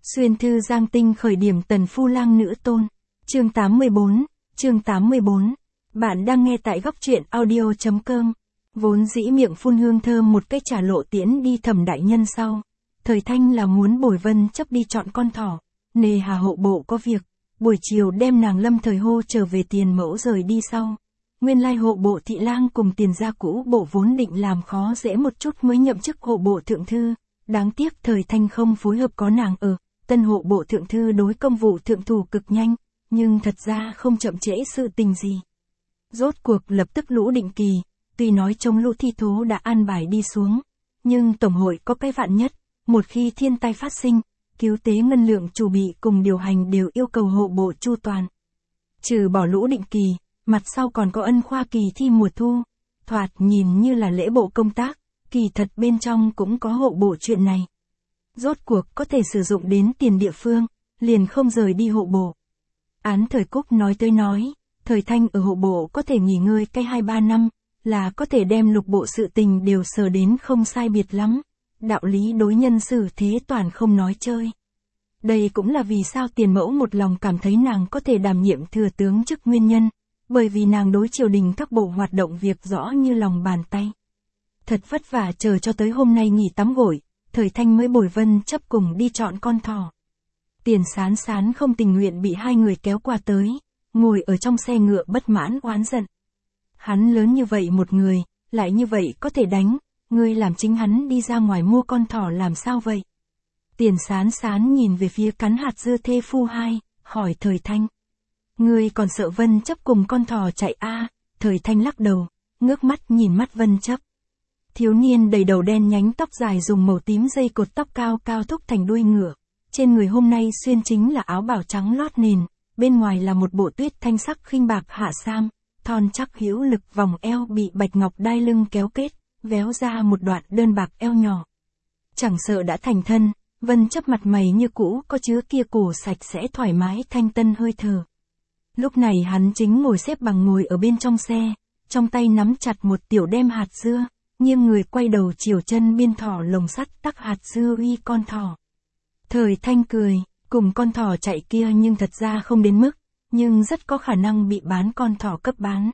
Xuyên thư Giang Tinh khởi điểm tần phu lang nữ tôn. Chương 84. Bạn đang nghe tại góc truyện audio.com. Vốn dĩ miệng phun hương thơm một cách trả lộ tiễn đi Thẩm đại nhân sau. Thời Thanh là muốn bồi Vân chấp đi chọn con thỏ. Nề hà hộ bộ có việc. Buổi chiều đem nàng Lâm Thời hô trở về Tiền Mẫu rời đi sau. Nguyên lai hộ bộ thị lang cùng Tiền gia cũ bộ vốn định làm khó dễ một chút mới nhậm chức hộ bộ thượng thư. Đáng tiếc Thời Thanh không phối hợp có nàng ở. Tân hộ bộ thượng thư đối công vụ thượng thủ cực nhanh, nhưng thật ra không chậm trễ sự tình gì. Rốt cuộc lập tức lũ định kỳ, tuy nói chống lũ thi thố đã an bài đi xuống, nhưng Tổng hội có cái vạn nhất, một khi thiên tai phát sinh, cứu tế ngân lượng chủ bị cùng điều hành đều yêu cầu hộ bộ chu toàn. Trừ bỏ lũ định kỳ, mặt sau còn có ân khoa kỳ thi mùa thu, thoạt nhìn như là lễ bộ công tác, kỳ thật bên trong cũng có hộ bộ chuyện này. Rốt cuộc có thể sử dụng đến tiền địa phương, liền không rời đi hộ bộ. Án Thời Cúc nói tới nói, Thời Thanh ở hộ bộ có thể nghỉ ngơi cái 2-3 năm, là có thể đem lục bộ sự tình đều sờ đến không sai biệt lắm. Đạo lý đối nhân xử thế toàn không nói chơi. Đây cũng là vì sao Tiền Mẫu một lòng cảm thấy nàng có thể đảm nhiệm thừa tướng chức nguyên nhân, bởi vì nàng đối triều đình các bộ hoạt động việc rõ như lòng bàn tay. Thật vất vả chờ cho tới hôm nay nghỉ tắm gội. Thời Thanh mới bồi Vân chấp cùng đi chọn con thỏ. Tiền Sán Sán không tình nguyện bị hai người kéo qua tới, ngồi ở trong xe ngựa bất mãn oán giận. Hắn lớn như vậy một người, lại như vậy có thể đánh, ngươi làm chính hắn đi ra ngoài mua con thỏ làm sao vậy? Tiền Sán Sán nhìn về phía cắn hạt dưa thê phu hai, hỏi Thời Thanh. Ngươi còn sợ Vân chấp cùng con thỏ chạy a? Thời Thanh lắc đầu, ngước mắt nhìn mắt Vân chấp. Thiếu niên đầy đầu đen nhánh tóc dài dùng màu tím dây cột tóc cao cao thúc thành đuôi ngựa. Trên người hôm nay xuyên chính là áo bào trắng lót nền, bên ngoài là một bộ tuyết thanh sắc khinh bạc hạ sam, thon chắc hữu lực vòng eo bị bạch ngọc đai lưng kéo kết, véo ra một đoạn đơn bạc eo nhỏ. Chẳng sợ đã thành thân, Vân chấp mặt mày như cũ có chứa kia cổ sạch sẽ thoải mái thanh tân hơi thở. Lúc này hắn chính ngồi xếp bằng ngồi ở bên trong xe, trong tay nắm chặt một tiểu đem hạt dưa. Nhưng người quay đầu chiều chân biên thỏ lồng sắt tắc hạt dưa uy con thỏ. Thời Thanh cười, cùng con thỏ chạy kia nhưng thật ra không đến mức, nhưng rất có khả năng bị bán con thỏ cấp bán.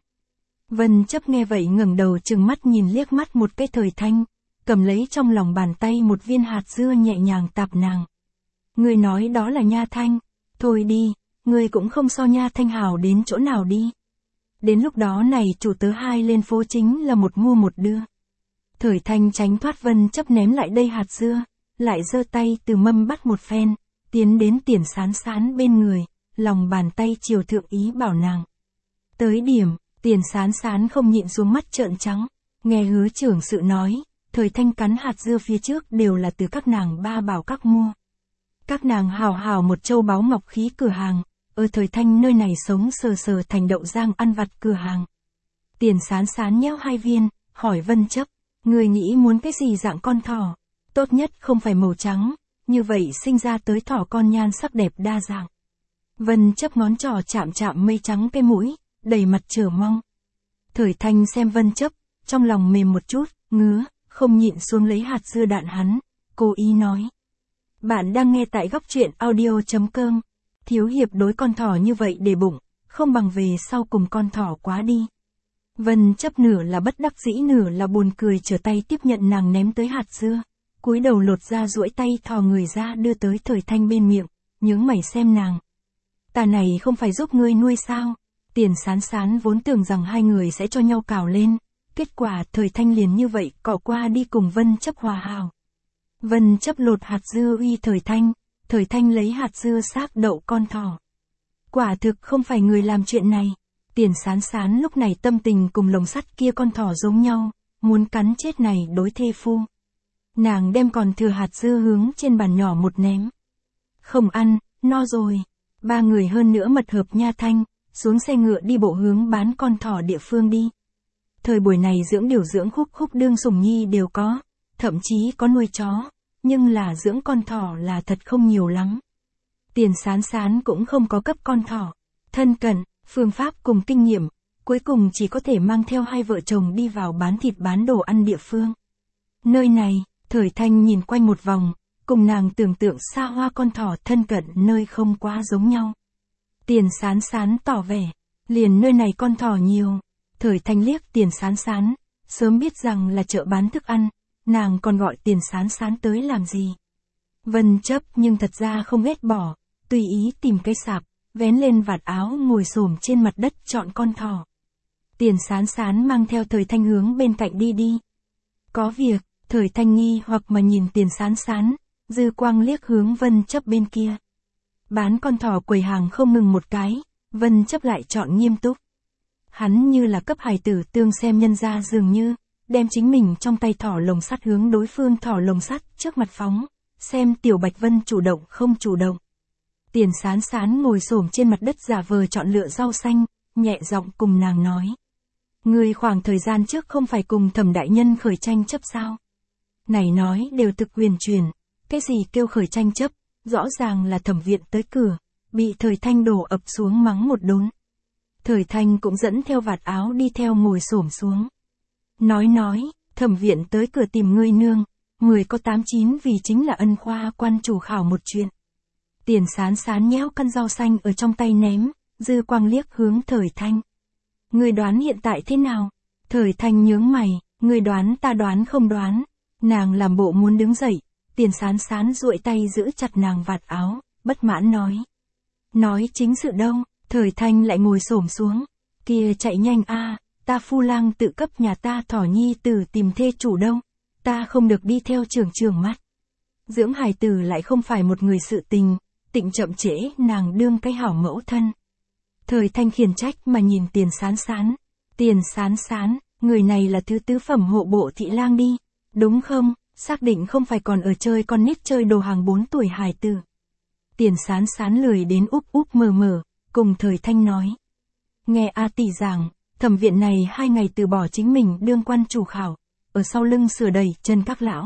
Vân chấp nghe vậy ngẩng đầu trừng mắt nhìn liếc mắt một cái Thời Thanh, cầm lấy trong lòng bàn tay một viên hạt dưa nhẹ nhàng tạp nàng. Ngươi nói đó là Nha Thanh, thôi đi, ngươi cũng không so Nha Thanh hảo đến chỗ nào đi. Đến lúc đó này chủ tớ hai lên phố chính là một mua một đưa. Thời Thanh tránh thoát Vân chấp ném lại đây hạt dưa, lại giơ tay từ mâm bắt một phen, tiến đến Tiền Sán Sán bên người, lòng bàn tay chiều thượng ý bảo nàng. Tới điểm, Tiền Sán Sán không nhịn xuống mắt trợn trắng, nghe hứa trưởng sự nói, Thời Thanh cắn hạt dưa phía trước đều là từ các nàng ba bảo các mua. Các nàng hào hào một châu báu ngọc khí cửa hàng, ở Thời Thanh nơi này sống sờ sờ thành đậu giang ăn vặt cửa hàng. Tiền Sán Sán nhéo hai viên, hỏi Vân chấp. Người nghĩ muốn cái gì dạng con thỏ? Tốt nhất không phải màu trắng, như vậy sinh ra tới thỏ con nhan sắc đẹp đa dạng. Vân chấp ngón trỏ chạm chạm mây trắng cái mũi, đầy mặt chờ mong. Thời Thanh xem Vân chấp, trong lòng mềm một chút, ngứa, không nhịn xuống lấy hạt dưa đạn hắn, cố ý nói. Bạn đang nghe tại góc truyện audio.com. Thiếu hiệp đối con thỏ như vậy để bụng, không bằng về sau cùng con thỏ quá đi. Vân chấp nửa là bất đắc dĩ nửa là buồn cười trở tay tiếp nhận nàng ném tới hạt dưa, cúi đầu lột ra duỗi tay thò người ra đưa tới Thời Thanh bên miệng, nhướng mày xem nàng. Ta này không phải giúp ngươi nuôi sao? Tiền Sán Sán vốn tưởng rằng hai người sẽ cho nhau cào lên, kết quả Thời Thanh liền như vậy cọ qua đi cùng Vân chấp hòa hảo. Vân chấp lột hạt dưa uy Thời Thanh lấy hạt dưa xác đậu con thỏ. Quả thực không phải người làm chuyện này. Tiền Sán Sán lúc này tâm tình cùng lồng sắt kia con thỏ giống nhau, muốn cắn chết này đối thê phu. Nàng đem còn thừa hạt dưa hướng trên bàn nhỏ một ném. Không ăn, no rồi. Ba người hơn nữa mật hợp Nha Thanh, xuống xe ngựa đi bộ hướng bán con thỏ địa phương đi. Thời buổi này dưỡng điều dưỡng khúc đương sủng nhi đều có, thậm chí có nuôi chó, nhưng là dưỡng con thỏ là thật không nhiều lắm. Tiền Sán Sán cũng không có cấp con thỏ. Thân cận, phương pháp cùng kinh nghiệm, cuối cùng chỉ có thể mang theo hai vợ chồng đi vào bán thịt bán đồ ăn địa phương. Nơi này, Thời Thanh nhìn quanh một vòng, cùng nàng tưởng tượng xa hoa con thỏ thân cận nơi không quá giống nhau. Tiền Sán Sán tỏ vẻ, liền nơi này con thỏ nhiều. Thời Thanh liếc Tiền Sán Sán, sớm biết rằng là chợ bán thức ăn, nàng còn gọi Tiền Sán Sán tới làm gì. Vân chấp nhưng thật ra không ghét bỏ, tùy ý tìm cây sạp, vén lên vạt áo ngồi xổm trên mặt đất chọn con thỏ. Tiền Sán Sán mang theo Thời Thanh hướng bên cạnh đi đi. Có việc, Thời Thanh nghi hoặc mà nhìn Tiền Sán Sán, dư quang liếc hướng Vân chấp bên kia. Bán con thỏ quầy hàng không ngừng một cái, Vân chấp lại chọn nghiêm túc. Hắn như là cấp hài tử tương xem nhân ra dường như, đem chính mình trong tay thỏ lồng sắt hướng đối phương thỏ lồng sắt trước mặt phóng, xem Tiểu Bạch Vân chủ động không chủ động. Tiền Sán Sán ngồi xổm trên mặt đất giả vờ chọn lựa rau xanh, nhẹ giọng cùng nàng nói. Người khoảng thời gian trước không phải cùng Thẩm đại nhân khởi tranh chấp sao? Này nói đều thực huyền truyền, cái gì kêu khởi tranh chấp, rõ ràng là Thẩm viện tới cửa, bị Thời Thanh đổ ập xuống mắng một đốn. Thời Thanh cũng dẫn theo vạt áo đi theo ngồi xổm xuống. Nói, Thẩm viện tới cửa tìm ngươi nương, người có 89 vì chính là ân khoa quan chủ khảo một chuyện. Tiền Sán Sán nhéo căn rau xanh ở trong tay ném, dư quang liếc hướng Thời Thanh. Ngươi đoán hiện tại thế nào? Thời Thanh nhướng mày, ngươi đoán ta đoán không đoán. Nàng làm bộ muốn đứng dậy, Tiền Sán Sán duỗi tay giữ chặt nàng vạt áo, bất mãn nói. Nói chính sự đâu? Thời Thanh lại ngồi xổm xuống. Kia chạy nhanh a, ta phu lang tự cấp nhà ta thỏ nhi tử tìm thê chủ đâu. Ta không được đi theo trưởng mắt. Dưỡng hài tử lại không phải một người sự tình, tịnh chậm trễ nàng đương cái hảo mẫu thân. Thời Thanh khiển trách mà nhìn Tiền Sán Sán. Tiền Sán Sán, người này là thứ tứ phẩm hộ bộ thị lang đi, đúng không? Xác định không phải còn ở chơi con nít chơi đồ hàng 4 tuổi hài tử. Tiền Sán Sán lười đến úp mờ, cùng Thời Thanh nói. Nghe A tỷ giảng, Thẩm viện này 2 ngày từ bỏ chính mình đương quan chủ khảo, ở sau lưng sửa đầy chân các lão.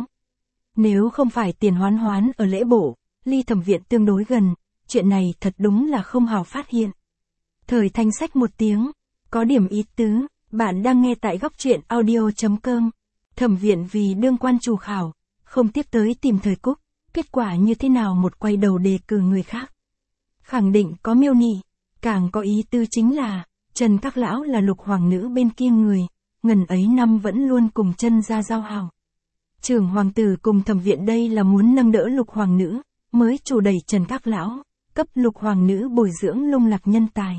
Nếu không phải Tiền Hoán ở lễ bổ, ly Thẩm viện tương đối gần, chuyện này thật đúng là không hào phát hiện. Thời Thanh xách một tiếng, có điểm ý tứ, bạn đang nghe tại góc truyện audio.com. Thẩm viện vì đương quan chủ khảo, không tiếp tới tìm Thời Cúc, kết quả như thế nào một quay đầu đề cử người khác. Khẳng định có miêu nị, càng có ý tư chính là, Trần các lão là Lục hoàng nữ bên kia người, ngần ấy năm vẫn luôn cùng chân ra giao hảo. Trưởng hoàng tử cùng Thẩm viện đây là muốn nâng đỡ Lục hoàng nữ, mới chủ đẩy Trần các lão, cấp Lục hoàng nữ bồi dưỡng lung lạc nhân tài.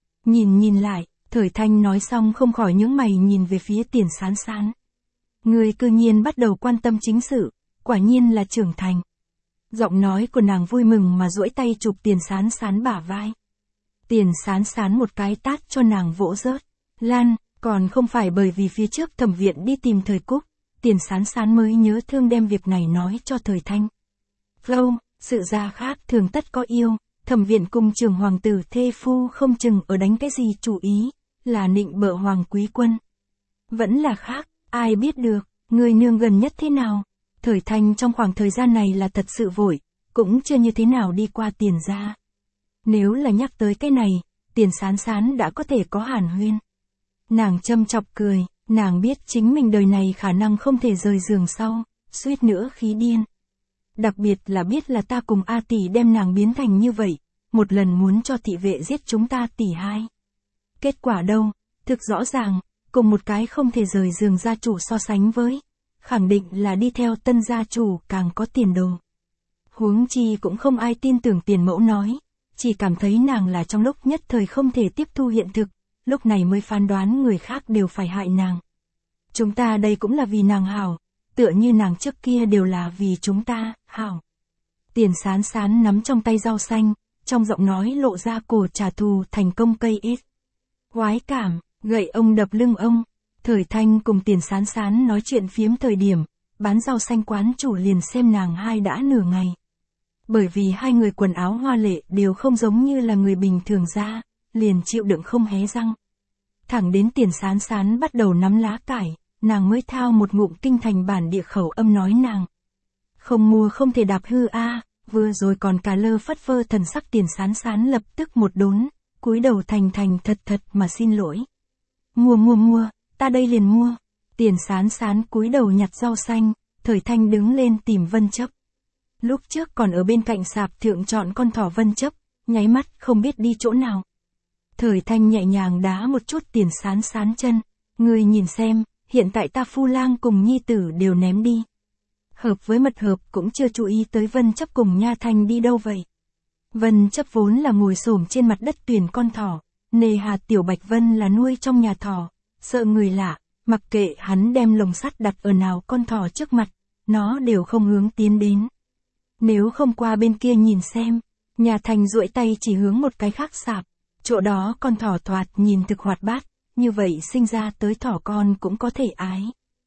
Nhìn lại, Thời Thanh nói xong không khỏi nhướng mày nhìn về phía Tiền Sán Sán. Người cư nhiên bắt đầu quan tâm chính sự, quả nhiên là trưởng thành. Giọng nói của nàng vui mừng mà duỗi tay chụp Tiền Sán Sán bả vai. Tiền Sán Sán một cái tát cho nàng vỗ rớt. Lan, còn không phải bởi vì phía trước Thẩm viện đi tìm Thời Cúc, Tiền Sán Sán mới nhớ thương đem việc này nói cho Thời Thanh. Không, sự ra khác thường tất có yêu, Thẩm viện cùng trưởng hoàng tử thê phu không chừng ở đánh cái gì chủ ý, là nịnh bợ hoàng quý quân. Vẫn là khác, ai biết được, người nương gần nhất thế nào. Thời Thanh trong khoảng thời gian này là thật sự vội, cũng chưa như thế nào đi qua Tiền gia. Nếu là nhắc tới cái này, Tiền Sán Sán đã có thể có hàn huyên. Nàng châm chọc cười, nàng biết chính mình đời này khả năng không thể rời giường sau, suýt nữa khí điên. Đặc biệt là biết là ta cùng A tỷ đem nàng biến thành như vậy, một lần muốn cho thị vệ giết chúng ta tỷ hai. Kết quả đâu, thực rõ ràng, cùng một cái không thể rời giường gia chủ so sánh với, khẳng định là đi theo tân gia chủ càng có tiền đồ. Huống chi cũng không ai tin tưởng Tiền mẫu nói, chỉ cảm thấy nàng là trong lúc nhất thời không thể tiếp thu hiện thực, lúc này mới phán đoán người khác đều phải hại nàng. Chúng ta đây cũng là vì nàng hảo, tựa như nàng trước kia đều là vì chúng ta, hảo. Tiền Sán Sán nắm trong tay rau xanh, trong giọng nói lộ ra cổ trả thù thành công cây ít. Quái cảm, gậy ông đập lưng ông. Thời Thanh cùng Tiền Sán Sán nói chuyện phiếm thời điểm, bán rau xanh quán chủ liền xem nàng hai đã nửa ngày. Bởi vì hai người quần áo hoa lệ đều không giống như là người bình thường ra, liền chịu đựng không hé răng. Thẳng đến Tiền Sán Sán bắt đầu nắm lá cải, nàng mới thao một ngụm kinh thành bản địa khẩu âm nói nàng. Không mua không thể đạp hư a, vừa rồi còn cả lơ phất phơ thần sắc Tiền Sán Sán lập tức một đốn, cúi đầu thành thật mà xin lỗi. Mua, ta đây liền mua. Tiền Sán Sán cúi đầu nhặt rau xanh, Thời Thanh đứng lên tìm Vân chấp. Lúc trước còn ở bên cạnh sạp thượng chọn con thỏ Vân Chấp, nháy mắt không biết đi chỗ nào. Thời Thanh nhẹ nhàng đá một chút Tiền Sán Sán chân, ngươi nhìn xem, hiện tại ta Phu Lang cùng nhi tử đều ném đi. Hợp với Mật Hợp cũng chưa chú ý tới Vân Chấp cùng Nha Thanh đi đâu vậy. Vân Chấp vốn là ngồi xổm trên mặt đất tuyển con thỏ, nề hà Tiểu Bạch Vân là nuôi trong nhà thỏ, sợ người lạ, mặc kệ hắn đem lồng sắt đặt ở nào con thỏ trước mặt, nó đều không hướng tiến đến. Nếu không qua bên kia nhìn xem, Nha Thanh duỗi tay chỉ hướng một cái khác sạp, chỗ đó con thỏ thoạt nhìn thực hoạt bát, như vậy sinh ra tới thỏ con cũng có thể ái.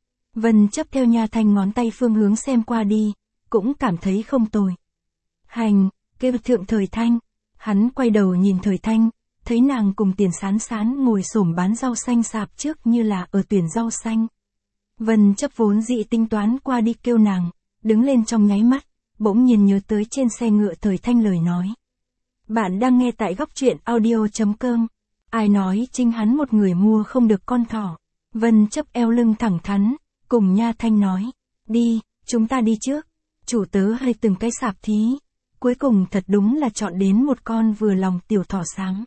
Vân Chấp theo Nha Thanh ngón tay phương hướng xem qua đi, cũng cảm thấy không tồi. Hành, kêu thượng Thời Thanh, hắn quay đầu nhìn Thời Thanh, thấy nàng cùng Tiền Sán Sán ngồi xổm bán rau xanh sạp trước như là ở tuyển rau xanh. Vân Chấp vốn dị tính toán qua đi kêu nàng, đứng lên trong nháy mắt, bỗng nhiên nhớ tới trên xe ngựa Thời Thanh lời nói. Bạn đang nghe tại góc truyện audio.com. Ai nói chính hắn một người mua không được con thỏ. Vân Chấp eo lưng thẳng thắn, cùng Nha Thanh nói, đi, chúng ta đi trước. Chủ tớ hay từng cái sạp thí. Cuối cùng thật đúng là chọn đến một con vừa lòng tiểu thỏ sáng.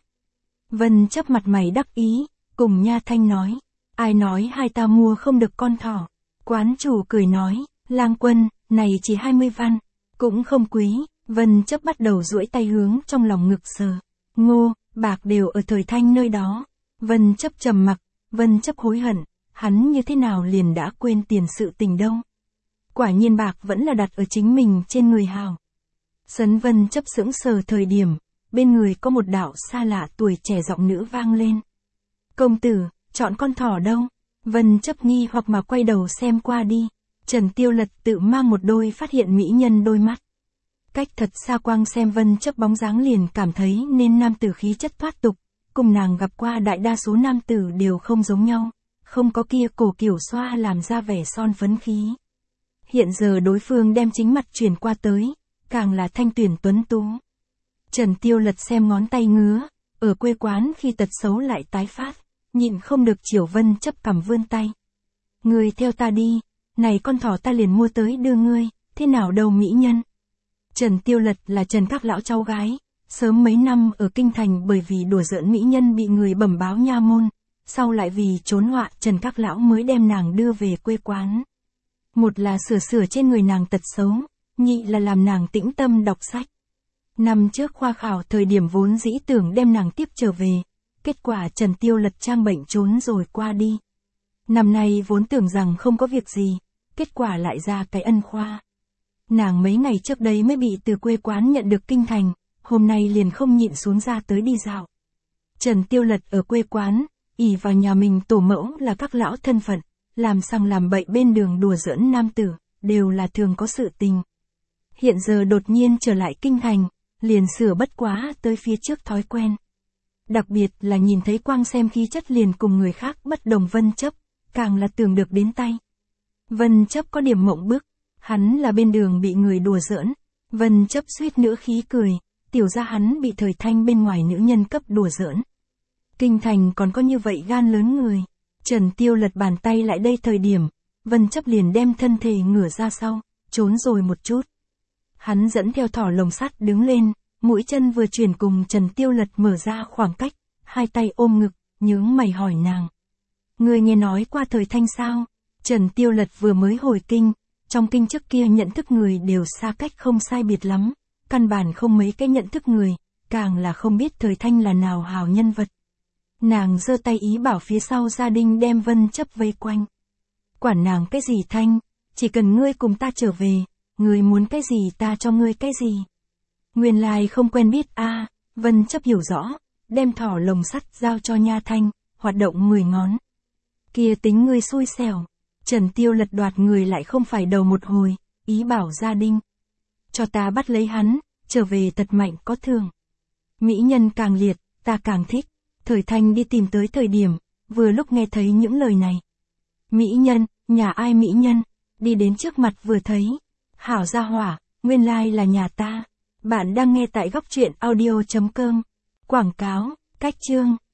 Vân Chấp mặt mày đắc ý, cùng Nha Thanh nói, ai nói hai ta mua không được con thỏ. Quán chủ cười nói, Lang Quân, này chỉ 20 văn, cũng không quý. Vân Chấp bắt đầu duỗi tay hướng trong lòng ngực sờ. Ngô, bạc đều ở Thời Thanh nơi đó. Vân Chấp trầm mặc, Vân Chấp hối hận, hắn như thế nào liền đã quên tiền sự tình đâu. Quả nhiên bạc vẫn là đặt ở chính mình trên người hào. Sấn Vân Chấp sững sờ thời điểm, bên người có một đạo xa lạ tuổi trẻ giọng nữ vang lên. Công tử, chọn con thỏ đâu? Vân Chấp nghi hoặc mà quay đầu xem qua đi. Trần Tiêu Lật tự mang một đôi phát hiện mỹ nhân đôi mắt. Cách thật xa quang xem Vân Chấp bóng dáng liền cảm thấy nên nam tử khí chất thoát tục, cùng nàng gặp qua đại đa số nam tử đều không giống nhau, không có kia cổ kiểu xoa làm ra vẻ son phấn khí. Hiện giờ đối phương đem chính mặt chuyển qua tới, càng là thanh tuyển tuấn tú. Trần Tiêu Lật xem ngón tay ngứa, ở quê quán khi tật xấu lại tái phát, nhịn không được chiều Vân Chấp cầm vươn tay. Ngươi theo ta đi, này con thỏ ta liền mua tới đưa ngươi, thế nào đâu mỹ nhân. Trần Tiêu Lật là Trần Các Lão cháu gái, sớm mấy năm ở Kinh Thành bởi vì đùa giỡn mỹ nhân bị người bẩm báo nha môn, sau lại vì trốn họa Trần Các Lão mới đem nàng đưa về quê quán. Một là sửa trên người nàng tật xấu, nhị là làm nàng tĩnh tâm đọc sách. Năm trước khoa khảo thời điểm vốn dĩ tưởng đem nàng tiếp trở về, kết quả Trần Tiêu Lật trang bệnh trốn rồi qua đi. Năm nay vốn tưởng rằng không có việc gì, kết quả lại ra cái ân khoa. Nàng mấy ngày trước đây mới bị từ quê quán nhận được Kinh Thành, hôm nay liền không nhịn xuống ra tới đi dạo. Trần Tiêu Lật ở quê quán, ỷ vào nhà mình tổ mẫu là các lão thân phận, làm sằng làm bậy bên đường đùa giỡn nam tử, đều là thường có sự tình. Hiện giờ đột nhiên trở lại Kinh Thành, liền sửa bất quá tới phía trước thói quen. Đặc biệt là nhìn thấy quang xem khí chất liền cùng người khác bất đồng Vân Chấp, càng là tưởng được đến tay. Vân Chấp có điểm mộng bức, hắn là bên đường bị người đùa giỡn, Vân Chấp suýt nữa khí cười, tiểu ra hắn bị Thời Thanh bên ngoài nữ nhân cấp đùa giỡn. Kinh Thành còn có như vậy gan lớn người. Trần Tiêu Lật bàn tay lại đây thời điểm, Vân Chấp liền đem thân thể ngửa ra sau, trốn rồi một chút. Hắn dẫn theo thỏ lồng sắt đứng lên, mũi chân vừa chuyển cùng Trần Tiêu Lật mở ra khoảng cách, hai tay ôm ngực, nhướng mày hỏi nàng. Người nghe nói qua Thời Thanh sao? Trần Tiêu Lật vừa mới hồi kinh, trong kinh trước kia nhận thức người đều xa cách không sai biệt lắm, căn bản không mấy cái nhận thức người, càng là không biết Thời Thanh là nào hào nhân vật. Nàng giơ tay ý bảo phía sau gia đình đem Vân Chấp vây quanh. Quản nàng cái gì Thanh, chỉ cần ngươi cùng ta trở về, ngươi muốn cái gì ta cho ngươi cái gì. Nguyên lai không quen biết a. Vân Chấp hiểu rõ, đem thỏ lồng sắt giao cho Nha Thanh, hoạt động 10 ngón. Kia tính ngươi xui xẻo. Trần Tiêu Lật đoạt người lại không phải đầu một hồi, ý bảo gia đình. Cho ta bắt lấy hắn, trở về thật mạnh có thường. Mỹ nhân càng liệt, ta càng thích. Thời Thanh đi tìm tới thời điểm, vừa lúc nghe thấy những lời này. Mỹ nhân, nhà ai mỹ nhân, đi đến trước mặt vừa thấy. Hảo gia hỏa, nguyên lai là nhà ta. Bạn đang nghe tại góc truyện audio.com. Quảng cáo, cách chương.